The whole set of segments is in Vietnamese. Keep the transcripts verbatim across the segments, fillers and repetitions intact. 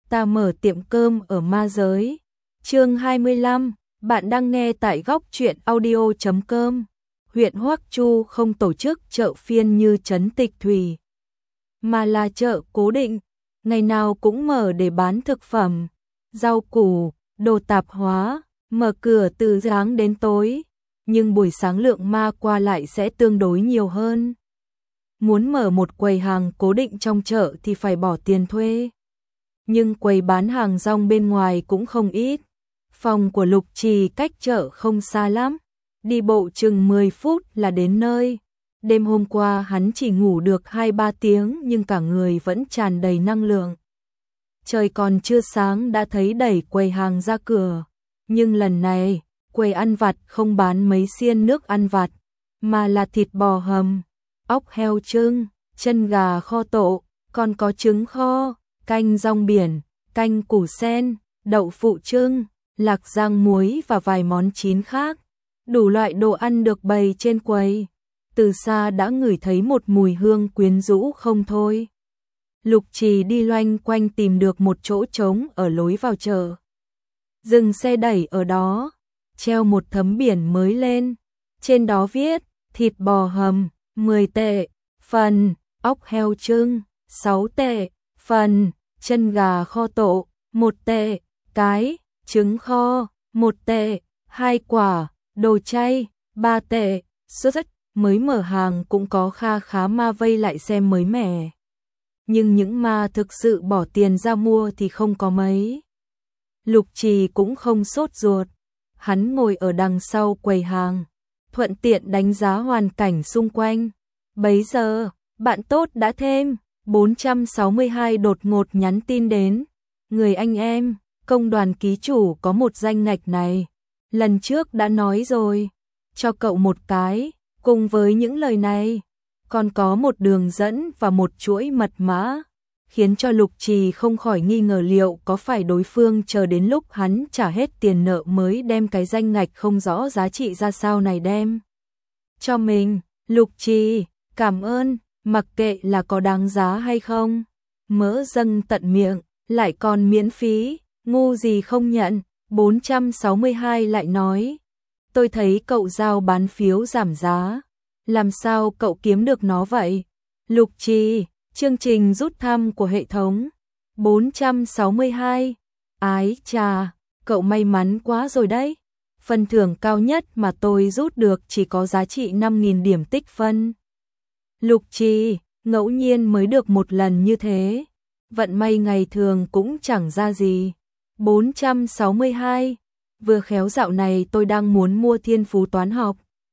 ta mở tiệm cơm ở ma giới. Chương hai mươi lăm, bạn đang nghe tại góc truyện audio chấm com. Huyện Hoắc Chu không tổ chức chợ phiên như trấn Tịch Thủy, mà là chợ cố định, ngày nào cũng mở để bán thực phẩm, rau củ, đồ tạp hóa, mở cửa từ sáng đến tối, nhưng buổi sáng lượng ma qua lại sẽ tương đối nhiều hơn. Muốn mở một quầy hàng cố định trong chợ thì phải bỏ tiền thuê, nhưng quầy bán hàng rong bên ngoài cũng không ít. Phòng của Lục Trì cách chợ không xa lắm, đi bộ chừng mười phút là đến nơi. Đêm hôm qua hắn chỉ ngủ được hai ba tiếng nhưng cả người vẫn tràn đầy năng lượng. Trời còn chưa sáng đã thấy đẩy quầy hàng ra cửa, nhưng lần này quầy ăn vặt không bán mấy xiên nước ăn vặt, mà là thịt bò hầm, ốc heo trưng, chân gà kho tộ, còn có trứng kho, canh rong biển, canh củ sen, đậu phụ trưng, lạc rang muối và vài món chín khác. Đủ loại đồ ăn được bày trên quầy, từ xa đã ngửi thấy một mùi hương quyến rũ không thôi. Lục Trì đi loanh quanh tìm được một chỗ trống ở lối vào chợ, dừng xe đẩy ở đó, treo một tấm biển mới lên, trên đó viết thịt bò hầm mười tệ phần, ốc heo trưng sáu tệ phần, chân gà kho tộ một tệ cái, trứng kho một tệ, hai quả, đồ chay ba tệ. Sốt rất mới mở hàng cũng có kha khá ma vây lại xem mới mẻ, nhưng những ma thực sự bỏ tiền ra mua thì không có mấy. Lục Trì cũng không sốt ruột, hắn ngồi ở đằng sau quầy hàng, thuận tiện đánh giá hoàn cảnh xung quanh. Bấy giờ, bạn tốt đã thêm bốn trăm sáu mươi hai đột ngột nhắn tin đến. Người anh em, công đoàn ký chủ có một danh ngạch này, lần trước đã nói rồi, cho cậu một cái. Cùng với những lời này, còn có một đường dẫn và một chuỗi mật mã, khiến cho Lục Trì không khỏi nghi ngờ liệu có phải đối phương chờ đến lúc hắn trả hết tiền nợ mới đem cái danh ngạch không rõ giá trị ra sao này đem cho mình. Lục Trì, cảm ơn, mặc kệ là có đáng giá hay không, mỡ dâng tận miệng, lại còn miễn phí, ngu gì không nhận. Bốn trăm sáu mươi hai lại nói, tôi thấy cậu giao bán phiếu giảm giá, làm sao cậu kiếm được nó vậy? Lục Trì, chương trình rút thăm của hệ thống. Bốn trăm sáu mươi hai, ái chà, cậu may mắn quá rồi đấy. Phần thưởng cao nhất mà tôi rút được chỉ có giá trị năm nghìn điểm tích phân. Lục Trì, ngẫu nhiên mới được một lần như thế, vận may ngày thường cũng chẳng ra gì. Bốn trăm sáu mươi hai, vừa khéo dạo này tôi đang muốn mua thiên phú toán học.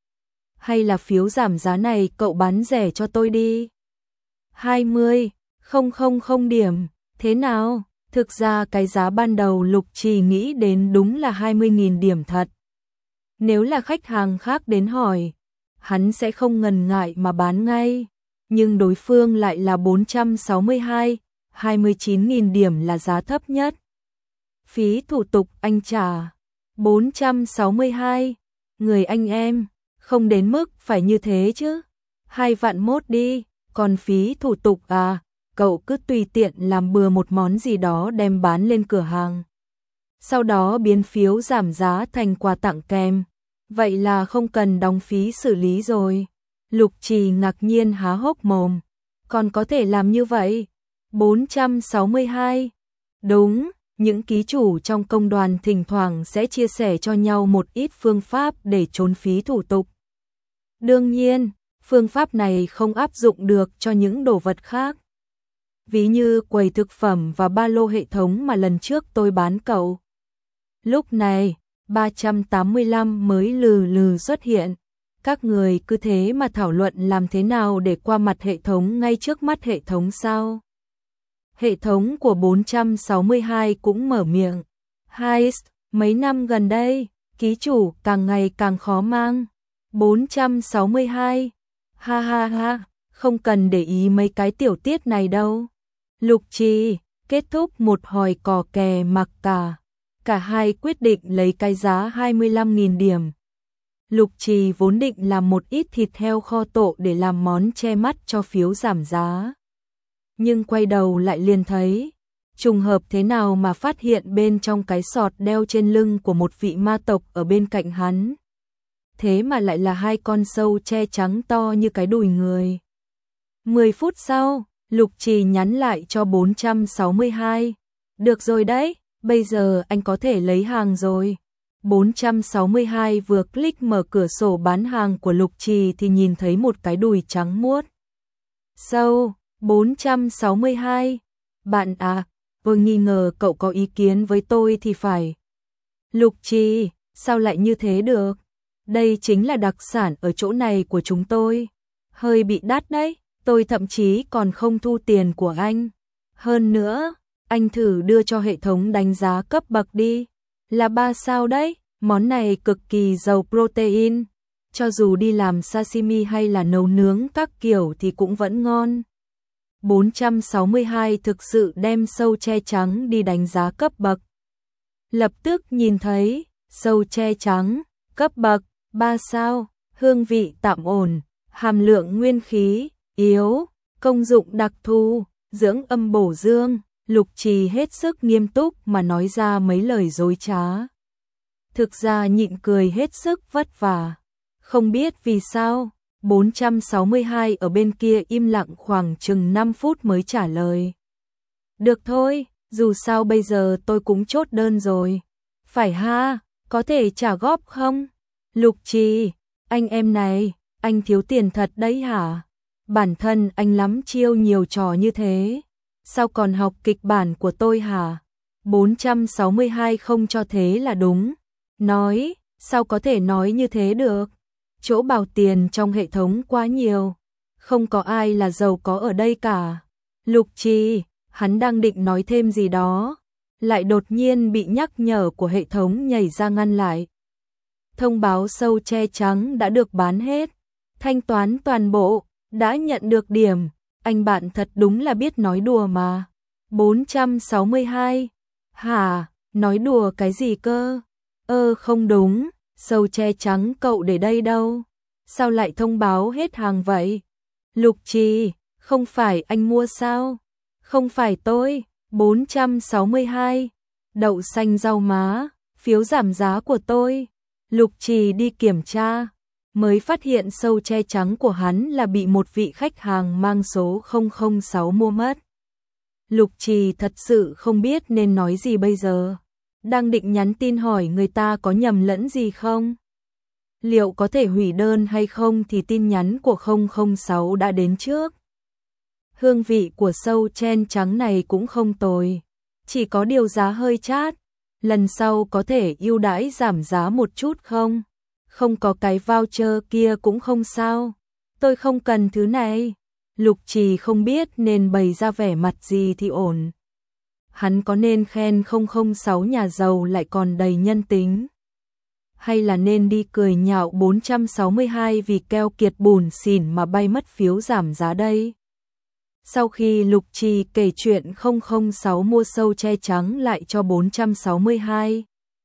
Hay là phiếu giảm giá này cậu bán rẻ cho tôi đi. hai mươi nghìn điểm, thế nào? Thực ra cái giá ban đầu Lục Trì nghĩ đến đúng là hai mươi nghìn điểm thật. Nếu là khách hàng khác đến hỏi, hắn sẽ không ngần ngại mà bán ngay. Nhưng đối phương lại là bốn trăm sáu mươi hai, hai mươi chín nghìn điểm là giá thấp nhất. Phí thủ tục anh trả. Bốn trăm sáu mươi hai, người anh em, không đến mức phải như thế chứ. Hai vạn mốt đi, còn phí thủ tục à, cậu cứ tùy tiện làm bừa một món gì đó đem bán lên cửa hàng. Sau đó biến phiếu giảm giá thành quà tặng kèm, vậy là không cần đóng phí xử lý rồi. Lục Trì ngạc nhiên há hốc mồm, còn có thể làm như vậy? Bốn trăm sáu mươi hai, đúng. Những ký chủ trong công đoàn thỉnh thoảng sẽ chia sẻ cho nhau một ít phương pháp để trốn phí thủ tục. Đương nhiên, phương pháp này không áp dụng được cho những đồ vật khác. Ví như quầy thực phẩm và ba lô hệ thống mà lần trước tôi bán cậu. Lúc này, ba trăm tám mươi lăm mới lừ lừ xuất hiện. Các người cứ thế mà thảo luận làm thế nào để qua mặt hệ thống ngay trước mắt hệ thống sao? Hệ thống của bốn trăm sáu mươi hai cũng mở miệng. Heist, mấy năm gần đây, ký chủ càng ngày càng khó mang. Bốn trăm sáu mươi hai, ha ha ha, không cần để ý mấy cái tiểu tiết này đâu. Lục Trì, kết thúc một hồi cò kè mặc cả. Cả hai quyết định lấy cái giá hai mươi lăm nghìn điểm. Lục Trì vốn định làm một ít thịt heo kho tộ để làm món che mắt cho phiếu giảm giá. Nhưng quay đầu lại liền thấy, Trùng hợp thế nào mà phát hiện bên trong cái sọt đeo trên lưng của một vị ma tộc ở bên cạnh hắn. Thế mà lại là hai con sâu tre trắng to như cái đùi người. mười phút sau, Lục Trì nhắn lại cho bốn trăm sáu mươi hai. Được rồi đấy, bây giờ anh có thể lấy hàng rồi. bốn trăm sáu mươi hai vừa click mở cửa sổ bán hàng của Lục Trì thì nhìn thấy một cái đùi trắng muốt. Sâu, bốn trăm sáu mươi hai. Bạn à, tôi nghi ngờ cậu có ý kiến với tôi thì phải. Lục Trì, sao lại như thế được? Đây chính là đặc sản ở chỗ này của chúng tôi. Hơi bị đắt đấy, tôi thậm chí còn không thu tiền của anh. Hơn nữa, anh thử đưa cho hệ thống đánh giá cấp bậc đi. Là ba sao đấy, món này cực kỳ giàu protein. Cho dù đi làm sashimi hay là nấu nướng các kiểu thì cũng vẫn ngon. bốn trăm sáu mươi hai thực sự đem sâu tre trắng đi đánh giá cấp bậc. Lập tức nhìn thấy, sâu tre trắng, cấp bậc, ba sao, hương vị tạm ổn, hàm lượng nguyên khí, yếu, công dụng đặc thù, dưỡng âm bổ dương. Lục Trì hết sức nghiêm túc mà nói ra mấy lời dối trá. Thực ra nhịn cười hết sức vất vả. Không biết vì sao, bốn trăm sáu mươi hai ở bên kia im lặng khoảng chừng năm phút mới trả lời. Được thôi, dù sao bây giờ tôi cũng chốt đơn rồi. Phải ha, có thể trả góp không? Lục Trì, anh em này, anh thiếu tiền thật đấy hả? Bản thân anh lắm chiêu nhiều trò như thế. Sao còn học kịch bản của tôi hả? bốn trăm sáu mươi hai không cho thế là đúng. Nói, sao có thể nói như thế được? Chỗ bảo tiền trong hệ thống quá nhiều. Không có ai là giàu có ở đây cả. Lục Trì, hắn đang định nói thêm gì đó. Lại đột nhiên bị nhắc nhở của hệ thống nhảy ra ngăn lại. Thông báo sâu tre trắng đã được bán hết. Thanh toán toàn bộ, đã nhận được điểm. Anh bạn thật đúng là biết nói đùa mà. bốn trăm sáu mươi hai. Hả, nói đùa cái gì cơ? Ơ không đúng, sâu tre trắng cậu để đây đâu? Sao lại thông báo hết hàng vậy? Lục Trì, không phải anh mua sao? Không phải tôi, bốn trăm sáu mươi hai. Đậu xanh rau má, phiếu giảm giá của tôi. Lục Trì đi kiểm tra, mới phát hiện sâu tre trắng của hắn là bị một vị khách hàng mang số không không sáu mua mất. Lục Trì thật sự không biết nên nói gì bây giờ. Đang định nhắn tin hỏi người ta có nhầm lẫn gì không? Liệu có thể hủy đơn hay không thì tin nhắn của không không sáu đã đến trước. Hương vị của sâu chen trắng này cũng không tồi, chỉ có điều giá hơi chát. Lần sau có thể ưu đãi giảm giá một chút không? Không có cái voucher kia cũng không sao. Tôi không cần thứ này. Lục Trì không biết nên bày ra vẻ mặt gì thì ổn. Hắn có nên khen không không sáu nhà giàu lại còn đầy nhân tính? Hay là nên đi cười nhạo bốn trăm sáu mươi hai vì keo kiệt bùn xỉn mà bay mất phiếu giảm giá đây? Sau khi Lục Trì kể chuyện không không sáu mua sâu tre trắng lại cho bốn trăm sáu mươi hai,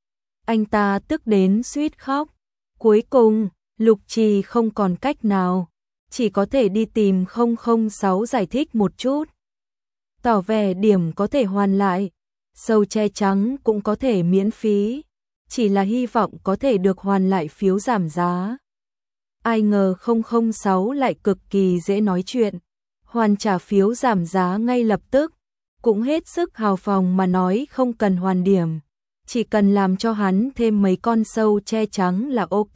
anh ta tức đến suýt khóc. Cuối cùng, Lục Trì không còn cách nào, chỉ có thể đi tìm không không sáu giải thích một chút. Tỏ vẻ điểm có thể hoàn lại, sâu tre trắng cũng có thể miễn phí, chỉ là hy vọng có thể được hoàn lại phiếu giảm giá. Ai ngờ không không sáu lại cực kỳ dễ nói chuyện, hoàn trả phiếu giảm giá ngay lập tức, cũng hết sức hào phóng mà nói không cần hoàn điểm, chỉ cần làm cho hắn thêm mấy con sâu tre trắng là ok.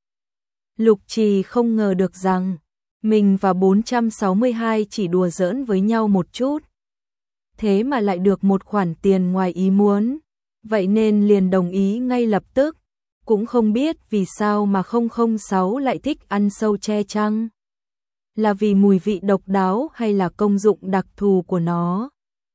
Lục Trì không ngờ được rằng mình và bốn trăm sáu mươi hai chỉ đùa giỡn với nhau một chút, thế mà lại được một khoản tiền ngoài ý muốn, vậy nên liền đồng ý ngay lập tức. Cũng không biết vì sao mà không không sáu lại thích ăn sâu tre chăng? Là vì mùi vị độc đáo hay là công dụng đặc thù của nó?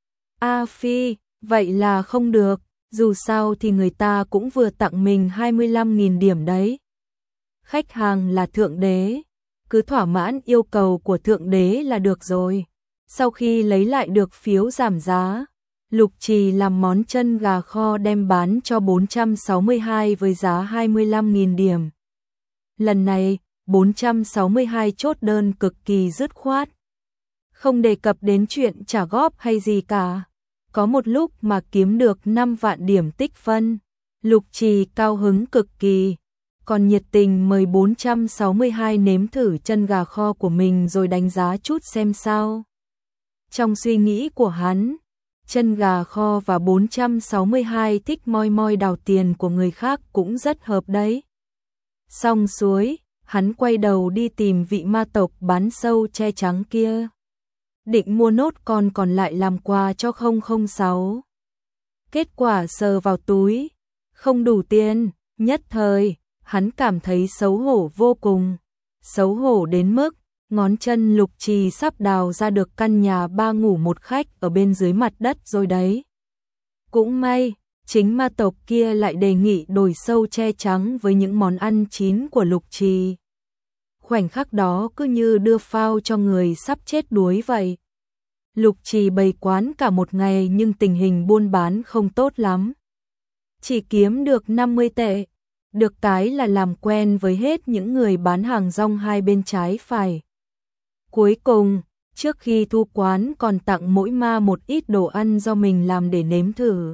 A Phi, vậy là không được, dù sao thì người ta cũng vừa tặng mình hai mươi lăm nghìn điểm đấy. Khách hàng là thượng đế, cứ thỏa mãn yêu cầu của thượng đế là được rồi. Sau khi lấy lại được phiếu giảm giá, Lục Trì làm món chân gà kho đem bán cho bốn trăm sáu mươi hai với giá hai mươi lăm nghìn điểm. Lần này, bốn trăm sáu mươi hai chốt đơn cực kỳ dứt khoát. Không đề cập đến chuyện trả góp hay gì cả. Có một lúc mà kiếm được năm vạn điểm tích phân, Lục Trì cao hứng cực kỳ, còn nhiệt tình mời bốn trăm sáu mươi hai nếm thử chân gà kho của mình rồi đánh giá chút xem sao. Trong suy nghĩ của hắn, chân gà kho và bốn trăm sáu mươi hai thích moi moi đào tiền của người khác cũng rất hợp đấy. Xong xuôi, hắn quay đầu đi tìm vị ma tộc bán sâu che trắng kia. Định mua nốt con còn lại làm quà cho không không sáu. Kết quả sờ vào túi, không đủ tiền, nhất thời, hắn cảm thấy xấu hổ vô cùng. Xấu hổ đến mức, ngón chân Lục Trì sắp đào ra được căn nhà ba ngủ một khách ở bên dưới mặt đất rồi đấy. Cũng may, chính ma tộc kia lại đề nghị đổi sâu che trắng với những món ăn chín của Lục Trì. Khoảnh khắc đó cứ như đưa phao cho người sắp chết đuối vậy. Lục Trì bày quán cả một ngày nhưng tình hình buôn bán không tốt lắm. Chỉ kiếm được năm mươi tệ. Được cái là làm quen với hết những người bán hàng rong hai bên trái phải. Cuối cùng, trước khi thu quán còn tặng mỗi ma một ít đồ ăn do mình làm để nếm thử.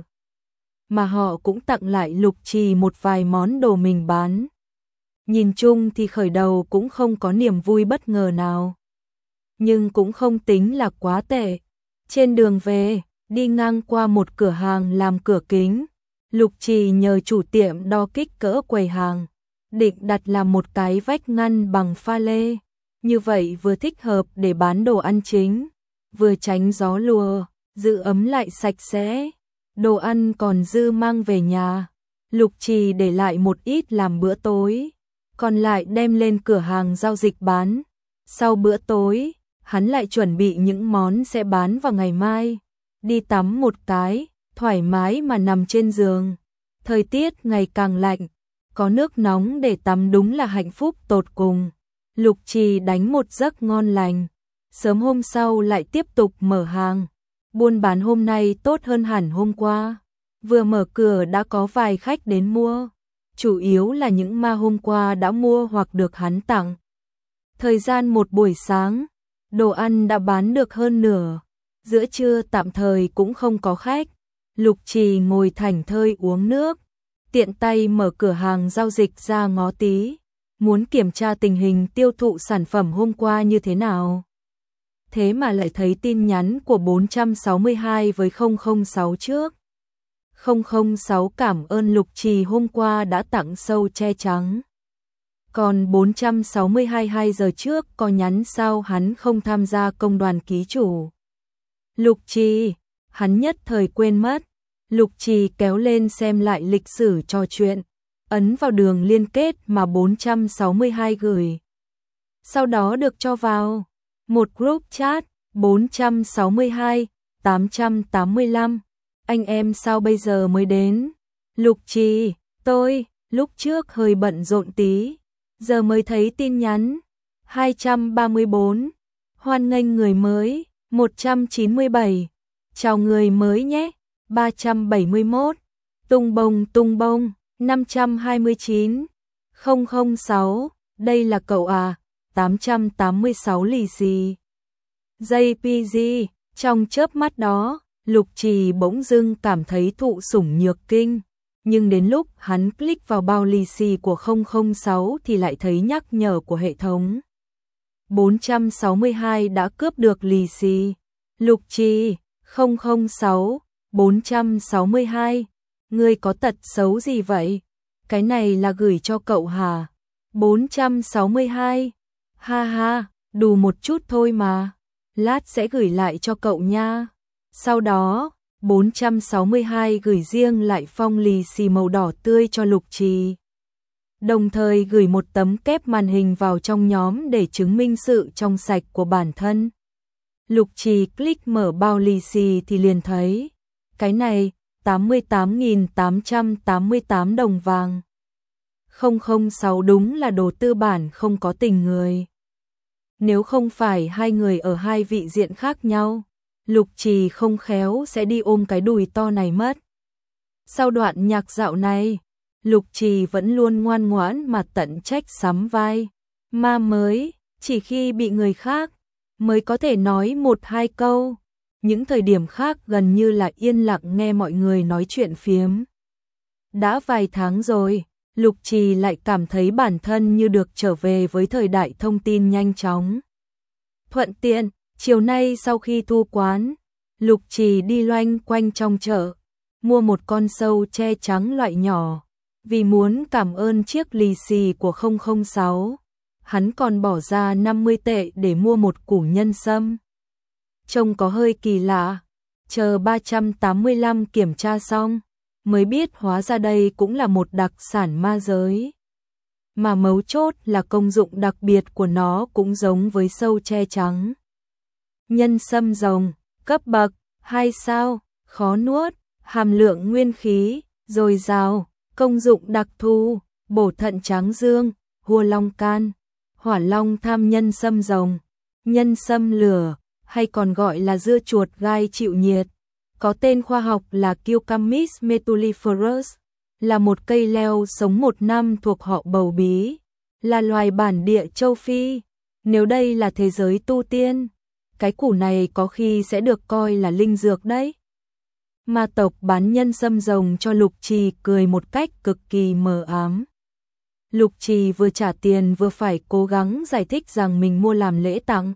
Mà họ cũng tặng lại Lục Trì một vài món đồ mình bán. Nhìn chung thì khởi đầu cũng không có niềm vui bất ngờ nào. Nhưng cũng không tính là quá tệ. Trên đường về, đi ngang qua một cửa hàng làm cửa kính. Lục Trì nhờ chủ tiệm đo kích cỡ quầy hàng, định đặt làm một cái vách ngăn bằng pha lê. Như vậy vừa thích hợp để bán đồ ăn chính, vừa tránh gió lùa, giữ ấm lại sạch sẽ. Đồ ăn còn dư mang về nhà, Lục Trì để lại một ít làm bữa tối, còn lại đem lên cửa hàng giao dịch bán. Sau bữa tối, hắn lại chuẩn bị những món sẽ bán vào ngày mai. Đi tắm một cái, thoải mái mà nằm trên giường. Thời tiết ngày càng lạnh, có nước nóng để tắm đúng là hạnh phúc tột cùng. Lục Trì đánh một giấc ngon lành. Sớm hôm sau lại tiếp tục mở hàng. Buôn bán hôm nay tốt hơn hẳn hôm qua. Vừa mở cửa đã có vài khách đến mua. Chủ yếu là những ma hôm qua đã mua hoặc được hắn tặng. Thời gian một buổi sáng, đồ ăn đã bán được hơn nửa. Giữa trưa tạm thời cũng không có khách. Lục Trì ngồi thảnh thơi uống nước, tiện tay mở cửa hàng giao dịch ra ngó tí, muốn kiểm tra tình hình tiêu thụ sản phẩm hôm qua như thế nào. Thế mà lại thấy tin nhắn của bốn trăm sáu mươi hai với không không sáu trước. không không sáu cảm ơn Lục Trì hôm qua đã tặng sâu che trắng. Còn bốn trăm sáu mươi hai hai giờ trước có nhắn sao hắn không tham gia công đoàn ký chủ. Lục Trì, hắn nhất thời quên mất. Lục Trì kéo lên xem lại lịch sử trò chuyện, ấn vào đường liên kết mà bốn trăm sáu mươi hai gửi. Sau đó được cho vào một group chat bốn trăm sáu mươi hai, tám trăm tám mươi lăm. Anh em sao bây giờ mới đến? Lục Trì, tôi, lúc trước hơi bận rộn tí, giờ mới thấy tin nhắn. hai trăm ba mươi bốn, hoan nghênh người mới. một trăm chín mươi bảy, chào người mới nhé. ba trăm bảy mươi mốt, tung bông tung bông. năm trăm hai mươi chín, không không sáu, đây là cậu à. tám trăm tám mươi sáu lì xì. gi pê giê, trong chớp mắt đó, Lục Trì bỗng dưng cảm thấy thụ sủng nhược kinh. Nhưng đến lúc hắn click vào bao lì xì của không không sáu thì lại thấy nhắc nhở của hệ thống. bốn trăm sáu mươi hai đã cướp được lì xì. Lục Trì, không không sáu, bốn trăm sáu mươi hai, ngươi có tật xấu gì vậy? Cái này là gửi cho cậu hả? bốn trăm sáu mươi hai, ha ha, đùa một chút thôi mà, lát sẽ gửi lại cho cậu nha. Sau đó, bốn trăm sáu mươi hai gửi riêng lại phong lì xì màu đỏ tươi cho Lục Trì. Đồng thời gửi một tấm kép màn hình vào trong nhóm để chứng minh sự trong sạch của bản thân. Lục Trì click mở bao lì xì thì liền thấy, cái này, tám mươi tám nghìn tám trăm tám mươi tám đồng vàng. không không sáu đúng là đồ tư bản không có tình người. Nếu không phải hai người ở hai vị diện khác nhau, Lục Trì không khéo sẽ đi ôm cái đùi to này mất. Sau đoạn nhạc dạo này, Lục Trì vẫn luôn ngoan ngoãn mà tận trách sắm vai. Ma mới, chỉ khi bị người khác, mới có thể nói một hai câu. những thời điểm khác gần như là yên lặng nghe mọi người nói chuyện phiếm. Đã vài tháng rồi, Lục Trì lại cảm thấy bản thân như được trở về với thời đại thông tin nhanh chóng. Thuận tiện, chiều nay sau khi thu quán, Lục Trì đi loanh quanh trong chợ, mua một con sâu tre trắng loại nhỏ, vì muốn cảm ơn chiếc lì xì của không không sáu. Hắn còn bỏ ra năm mươi tệ để mua một củ nhân sâm. Trông có hơi kỳ lạ, chờ ba trăm tám mươi lăm kiểm tra xong, mới biết hóa ra đây cũng là một đặc sản ma giới. Mà mấu chốt là công dụng đặc biệt của nó cũng giống với sâu tre trắng. Nhân sâm rồng, cấp bậc hai sao, khó nuốt, hàm lượng nguyên khí dồi dào, công dụng đặc thù, bổ thận tráng dương, hua long can, hỏa long tham. Nhân sâm rồng, nhân sâm lửa, hay còn gọi là dưa chuột gai chịu nhiệt, có tên khoa học là Cucumis metuliferus, là một cây leo sống một năm thuộc họ bầu bí, là loài bản địa châu Phi. Nếu đây là thế giới tu tiên, cái củ này có khi sẽ được coi là linh dược đấy. Ma tộc bán nhân sâm rồng cho Lục Trì cười một cách cực kỳ mờ ám. Lục Trì vừa trả tiền vừa phải cố gắng giải thích rằng mình mua làm lễ tặng.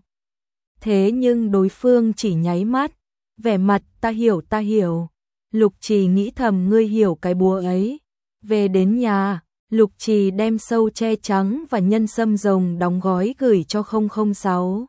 Thế nhưng đối phương chỉ nháy mắt, vẻ mặt ta hiểu ta hiểu. Lục Trì nghĩ thầm ngươi hiểu cái búa ấy. Về đến nhà, Lục Trì đem sâu tre trắng và nhân sâm rồng đóng gói gửi cho không không sáu.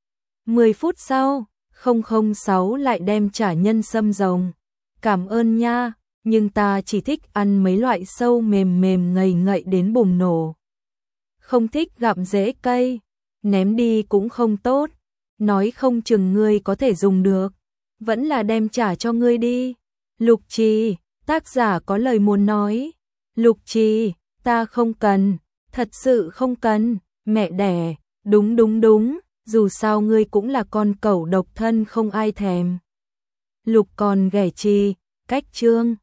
mười phút sau, không không sáu lại đem trả nhân sâm rồng. Cảm ơn nha, nhưng ta chỉ thích ăn mấy loại sâu mềm mềm ngậy ngậy đến bùng nổ. Không thích gặm rễ cây, ném đi cũng không tốt, nói không chừng ngươi có thể dùng được, vẫn là đem trả cho ngươi đi. Lục Trì, tác giả có lời muốn nói. Lục Trì, ta không cần, thật sự không cần, mẹ đẻ, đúng đúng đúng, dù sao ngươi cũng là con cẩu độc thân không ai thèm. Lục còn ghẻ Trì, cách chương